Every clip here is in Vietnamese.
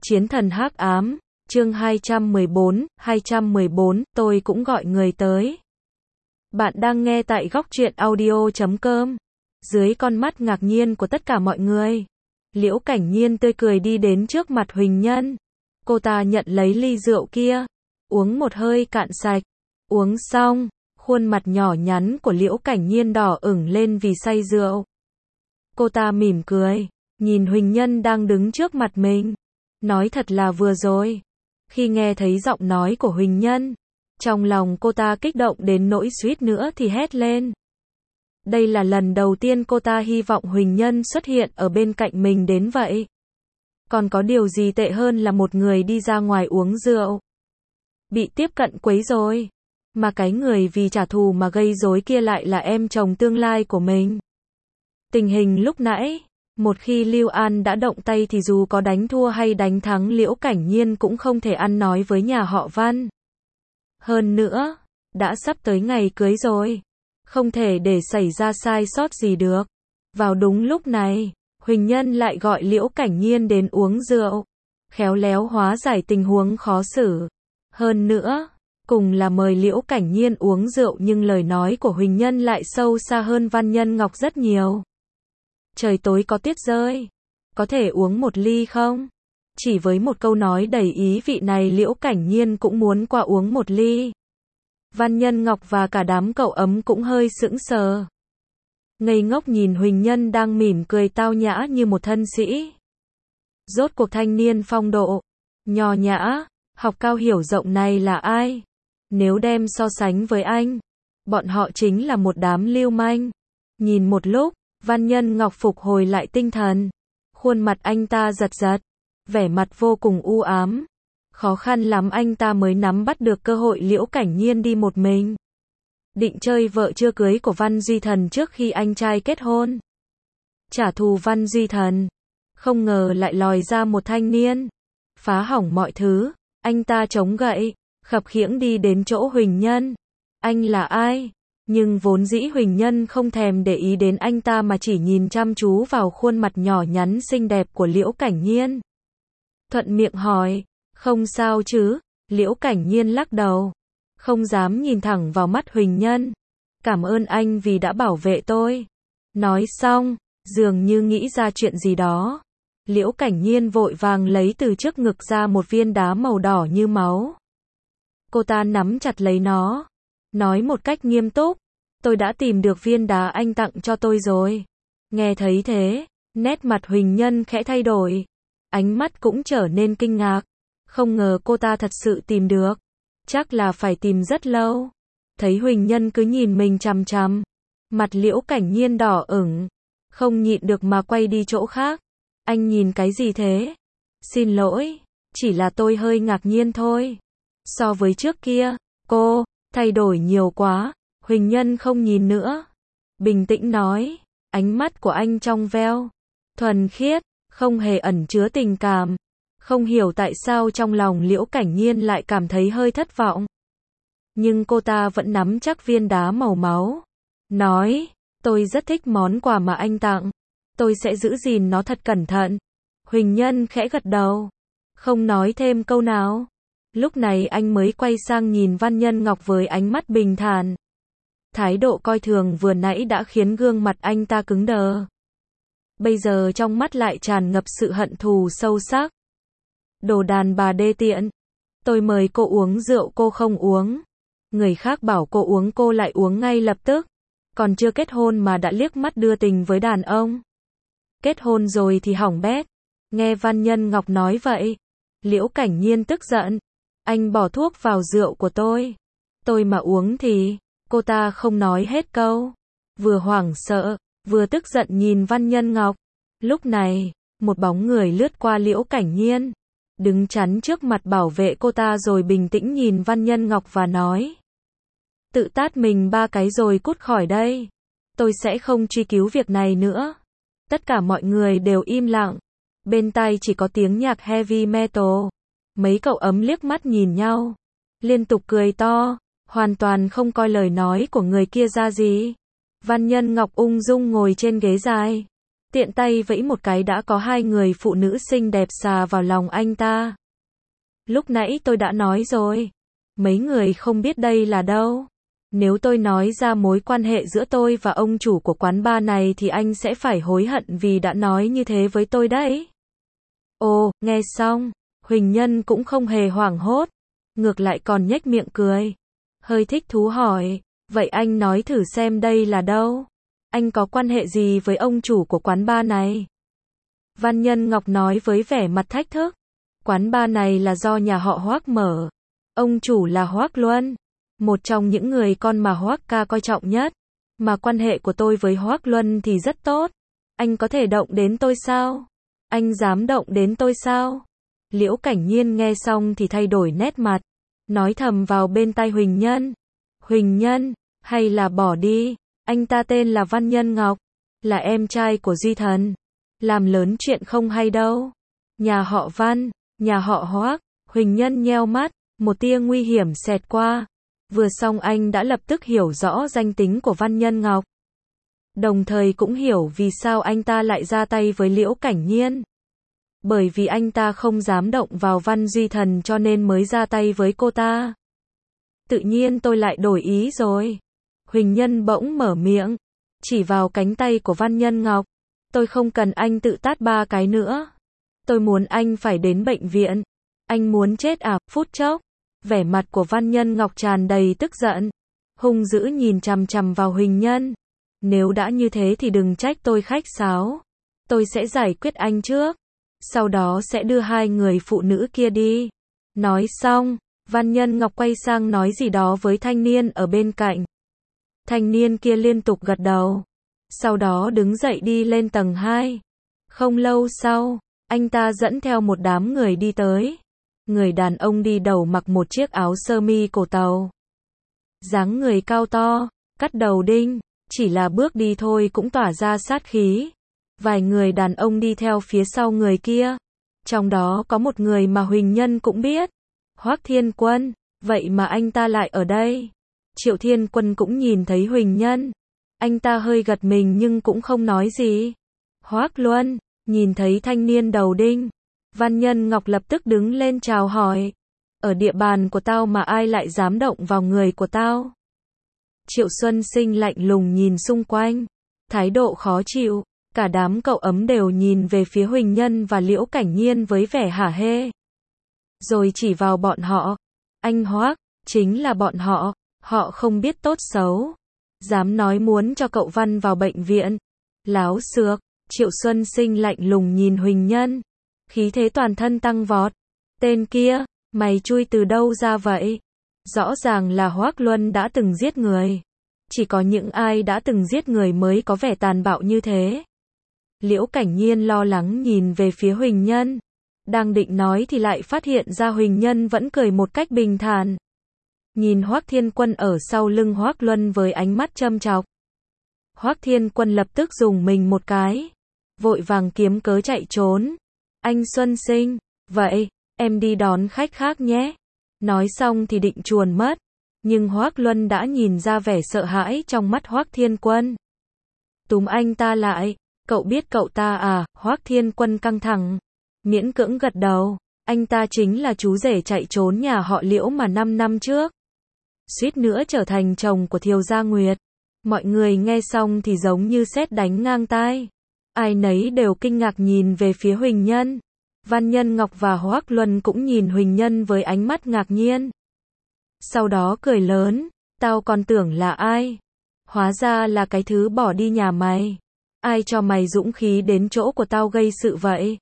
Chiến thần hắc ám, chương 214, tôi cũng gọi người tới. Bạn đang nghe tại góc truyện audio.com. Dưới con mắt ngạc nhiên của tất cả mọi người, Liễu Cảnh Nhiên tươi cười đi đến trước mặt Huỳnh Nhân. Cô ta nhận lấy ly rượu kia, uống một hơi cạn sạch. Uống xong, khuôn mặt nhỏ nhắn của Liễu Cảnh Nhiên đỏ ửng lên vì say rượu. Cô ta mỉm cười, nhìn Huỳnh Nhân đang đứng trước mặt mình. Nói thật là vừa rồi, khi nghe thấy giọng nói của Huỳnh Nhân, trong lòng cô ta kích động đến nỗi suýt nữa thì hét lên. Đây là lần đầu tiên cô ta hy vọng Huỳnh Nhân xuất hiện ở bên cạnh mình đến vậy. Còn có điều gì tệ hơn là một người đi ra ngoài uống rượu, bị tiếp cận quấy rối, mà cái người vì trả thù mà gây rối kia lại là em chồng tương lai của mình. Tình hình lúc nãy, một khi Lưu An đã động tay thì dù có đánh thua hay đánh thắng Liễu Cảnh Nhiên cũng không thể ăn nói với nhà họ Văn. Hơn nữa, đã sắp tới ngày cưới rồi, không thể để xảy ra sai sót gì được. Vào đúng lúc này, Huỳnh Nhân lại gọi Liễu Cảnh Nhiên đến uống rượu, khéo léo hóa giải tình huống khó xử. Hơn nữa, cùng là mời Liễu Cảnh Nhiên uống rượu nhưng lời nói của Huỳnh Nhân lại sâu xa hơn Văn Nhân Ngọc rất nhiều. Trời tối có tuyết rơi, có thể uống một ly không? Chỉ với một câu nói đầy ý vị này Liễu Cảnh Nhiên cũng muốn qua uống một ly. Văn Nhân Ngọc và cả đám cậu ấm cũng hơi sững sờ, ngây ngốc nhìn Huỳnh Nhân đang mỉm cười tao nhã như một thân sĩ. Rốt cuộc thanh niên phong độ, nho nhã, học cao hiểu rộng này là ai? Nếu đem so sánh với anh, bọn họ chính là một đám lưu manh. Nhìn một lúc, Văn Nhân Ngọc phục hồi lại tinh thần. Khuôn mặt anh ta giật giật, vẻ mặt vô cùng u ám. Khó khăn lắm anh ta mới nắm bắt được cơ hội Liễu Cảnh Nhiên đi một mình. Định chơi vợ chưa cưới của Văn Duy Thần trước khi anh trai kết hôn. Trả thù Văn Duy Thần. Không ngờ lại lòi ra một thanh niên. Phá hỏng mọi thứ. Anh ta chống gậy, khập khiễng đi đến chỗ Huỳnh Nhân. Anh là ai? Nhưng vốn dĩ Huỳnh Nhân không thèm để ý đến anh ta mà chỉ nhìn chăm chú vào khuôn mặt nhỏ nhắn xinh đẹp của Liễu Cảnh Nhiên. Thuận miệng hỏi, không sao chứ? Liễu Cảnh Nhiên lắc đầu, không dám nhìn thẳng vào mắt Huỳnh Nhân. Cảm ơn anh vì đã bảo vệ tôi. Nói xong, dường như nghĩ ra chuyện gì đó, Liễu Cảnh Nhiên vội vàng lấy từ trước ngực ra một viên đá màu đỏ như máu. Cô ta nắm chặt lấy nó, nói một cách nghiêm túc, tôi đã tìm được viên đá anh tặng cho tôi rồi. Nghe thấy thế, nét mặt Huỳnh Nhân khẽ thay đổi, ánh mắt cũng trở nên kinh ngạc. Không ngờ cô ta thật sự tìm được, chắc là phải tìm rất lâu. Thấy Huỳnh Nhân cứ nhìn mình chằm chằm, mặt Liễu Cảnh Nhiên đỏ ửng, không nhịn được mà quay đi chỗ khác. Anh nhìn cái gì thế? Xin lỗi, chỉ là tôi hơi ngạc nhiên thôi. So với trước kia, cô thay đổi nhiều quá. Huỳnh Nhân không nhìn nữa, bình tĩnh nói, ánh mắt của anh trong veo, thuần khiết, không hề ẩn chứa tình cảm. Không hiểu tại sao trong lòng Liễu Cảnh Nhiên lại cảm thấy hơi thất vọng. Nhưng cô ta vẫn nắm chắc viên đá màu máu, nói, tôi rất thích món quà mà anh tặng, tôi sẽ giữ gìn nó thật cẩn thận. Huỳnh Nhân khẽ gật đầu, không nói thêm câu nào. Lúc này anh mới quay sang nhìn Văn Nhân Ngọc với ánh mắt bình thản. Thái độ coi thường vừa nãy đã khiến gương mặt anh ta cứng đờ. Bây giờ trong mắt lại tràn ngập sự hận thù sâu sắc. Đồ đàn bà đê tiện. Tôi mời cô uống rượu cô không uống. Người khác bảo cô uống cô lại uống ngay lập tức. Còn chưa kết hôn mà đã liếc mắt đưa tình với đàn ông. Kết hôn rồi thì hỏng bét. Nghe Văn Nhân Ngọc nói vậy, Liễu Cảnh Nhiên tức giận. Anh bỏ thuốc vào rượu của tôi. Tôi mà uống thì... Cô ta không nói hết câu. Vừa hoảng sợ, vừa tức giận nhìn Văn Nhân Ngọc. Lúc này, một bóng người lướt qua Liễu Cảnh Nhiên, đứng chắn trước mặt bảo vệ cô ta rồi bình tĩnh nhìn Văn Nhân Ngọc và nói. Tự tát mình 3 cái rồi cút khỏi đây. Tôi sẽ không truy cứu việc này nữa. Tất cả mọi người đều im lặng. Bên tai chỉ có tiếng nhạc heavy metal. Mấy cậu ấm liếc mắt nhìn nhau, liên tục cười to, hoàn toàn không coi lời nói của người kia ra gì. Văn Nhân Ngọc ung dung ngồi trên ghế dài, tiện tay vẫy một cái đã có hai người phụ nữ xinh đẹp xà vào lòng anh ta. Lúc nãy tôi đã nói rồi, mấy người không biết đây là đâu. Nếu tôi nói ra mối quan hệ giữa tôi và ông chủ của quán bar này thì anh sẽ phải hối hận vì đã nói như thế với tôi đấy. Ồ, nghe xong, Huỳnh Nhân cũng không hề hoảng hốt, ngược lại còn nhếch miệng cười. Hơi thích thú hỏi, vậy anh nói thử xem đây là đâu? Anh có quan hệ gì với ông chủ của quán bar này? Văn Nhân Ngọc nói với vẻ mặt thách thức. Quán bar này là do nhà họ Hoác mở. Ông chủ là Hoác Luân, một trong những người con mà Hoác ca coi trọng nhất. Mà quan hệ của tôi với Hoác Luân thì rất tốt. Anh có thể động đến tôi sao? Anh dám động đến tôi sao? Liễu Cảnh Nhiên nghe xong thì thay đổi nét mặt, nói thầm vào bên tai Huỳnh Nhân. Huỳnh Nhân, hay là bỏ đi, anh ta tên là Văn Nhân Ngọc, là em trai của Duy Thần. Làm lớn chuyện không hay đâu. Nhà họ Văn, nhà họ Hoác. Huỳnh Nhân nheo mắt, một tia nguy hiểm xẹt qua. Vừa xong anh đã lập tức hiểu rõ danh tính của Văn Nhân Ngọc. Đồng thời cũng hiểu vì sao anh ta lại ra tay với Liễu Cảnh Nhiên. Bởi vì anh ta không dám động vào Văn Duy Thần cho nên mới ra tay với cô ta. Tự nhiên tôi lại đổi ý rồi. Huỳnh Nhân bỗng mở miệng, chỉ vào cánh tay của Văn Nhân Ngọc. Tôi không cần anh tự tát 3 cái nữa. Tôi muốn anh phải đến bệnh viện. Anh muốn chết à? Phút chốc, vẻ mặt của Văn Nhân Ngọc tràn đầy tức giận, hung dữ nhìn chằm chằm vào Huỳnh Nhân. Nếu đã như thế thì đừng trách tôi khách sáo. Tôi sẽ giải quyết anh trước, sau đó sẽ đưa hai người phụ nữ kia đi. Nói xong, Văn Nhân Ngọc quay sang nói gì đó với thanh niên ở bên cạnh. Thanh niên kia liên tục gật đầu, sau đó đứng dậy đi lên tầng 2. Không lâu sau, anh ta dẫn theo một đám người đi tới. Người đàn ông đi đầu mặc một chiếc áo sơ mi cổ tàu. Dáng người cao to, cắt đầu đinh, chỉ là bước đi thôi cũng tỏa ra sát khí. Vài người đàn ông đi theo phía sau người kia. Trong đó có một người mà Huỳnh Nhân cũng biết. Hoác Thiên Quân, vậy mà anh ta lại ở đây. Triệu Thiên Quân cũng nhìn thấy Huỳnh Nhân. Anh ta hơi gật mình nhưng cũng không nói gì. Hoác Luân, nhìn thấy thanh niên đầu đinh. Văn Nhân Ngọc lập tức đứng lên chào hỏi. Ở địa bàn của tao mà ai lại dám động vào người của tao? Triệu Xuân Sinh lạnh lùng nhìn xung quanh, thái độ khó chịu. Cả đám cậu ấm đều nhìn về phía Huỳnh Nhân và Liễu Cảnh Nhiên với vẻ hả hê. Rồi chỉ vào bọn họ. Anh Hoác, chính là bọn họ. Họ không biết tốt xấu. Dám nói muốn cho cậu Văn vào bệnh viện. Láo xược. Triệu Xuân Sinh lạnh lùng nhìn Huỳnh Nhân, khí thế toàn thân tăng vọt. Tên kia, mày chui từ đâu ra vậy? Rõ ràng là Hoác Luân đã từng giết người. Chỉ có những ai đã từng giết người mới có vẻ tàn bạo như thế. Liễu Cảnh Nhiên lo lắng nhìn về phía Huỳnh Nhân. Đang định nói thì lại phát hiện ra Huỳnh Nhân vẫn cười một cách bình thản. Nhìn Hoác Thiên Quân ở sau lưng Hoác Luân với ánh mắt châm chọc. Hoác Thiên Quân lập tức dùng mình một cái, vội vàng kiếm cớ chạy trốn. Anh Xuân Sinh, vậy, em đi đón khách khác nhé. Nói xong thì định chuồn mất. Nhưng Hoác Luân đã nhìn ra vẻ sợ hãi trong mắt Hoác Thiên Quân. Túm anh ta lại. Cậu biết cậu ta à? Hoác Thiên Quân căng thẳng, miễn cưỡng gật đầu. Anh ta chính là chú rể chạy trốn nhà họ Liễu mà 5 năm trước suýt nữa trở thành chồng của Thiều Gia Nguyệt. Mọi người nghe xong thì giống như sét đánh ngang tai. Ai nấy đều kinh ngạc nhìn về phía Huỳnh Nhân. Văn Nhân Ngọc và Hoác Luân cũng nhìn Huỳnh Nhân với ánh mắt ngạc nhiên. Sau đó cười lớn, tao còn tưởng là ai? Hóa ra là cái thứ bỏ đi nhà mày. Ai cho mày dũng khí đến chỗ của tao gây sự vậy?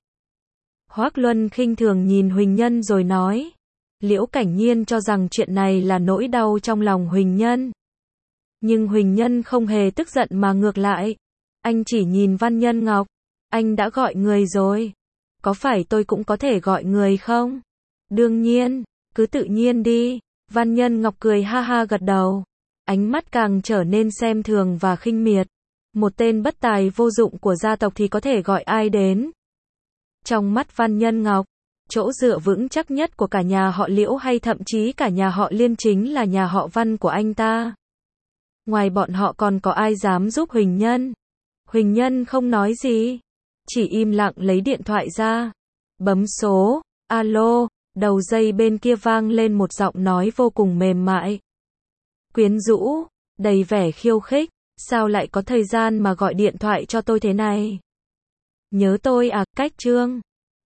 Hoác Luân khinh thường nhìn Huỳnh Nhân rồi nói. Liễu Cảnh Nhiên cho rằng chuyện này là nỗi đau trong lòng Huỳnh Nhân. Nhưng Huỳnh Nhân không hề tức giận mà ngược lại. Anh chỉ nhìn Văn Nhân Ngọc. Anh đã gọi người rồi. Có phải tôi cũng có thể gọi người không? Đương nhiên, cứ tự nhiên đi. Văn Nhân Ngọc cười ha ha gật đầu. Ánh mắt càng trở nên xem thường và khinh miệt. Một tên bất tài vô dụng của gia tộc thì có thể gọi ai đến? Trong mắt Văn Nhân Ngọc, chỗ dựa vững chắc nhất của cả nhà họ Liễu hay thậm chí cả nhà họ Liên chính là nhà họ Văn của anh ta. Ngoài bọn họ còn có ai dám giúp Huỳnh Nhân? Huỳnh Nhân không nói gì, chỉ im lặng lấy điện thoại ra, bấm số, alo, đầu dây bên kia vang lên một giọng nói vô cùng mềm mại, quyến rũ, đầy vẻ khiêu khích, sao lại có thời gian mà gọi điện thoại cho tôi thế này? Nhớ tôi à, cách Trương.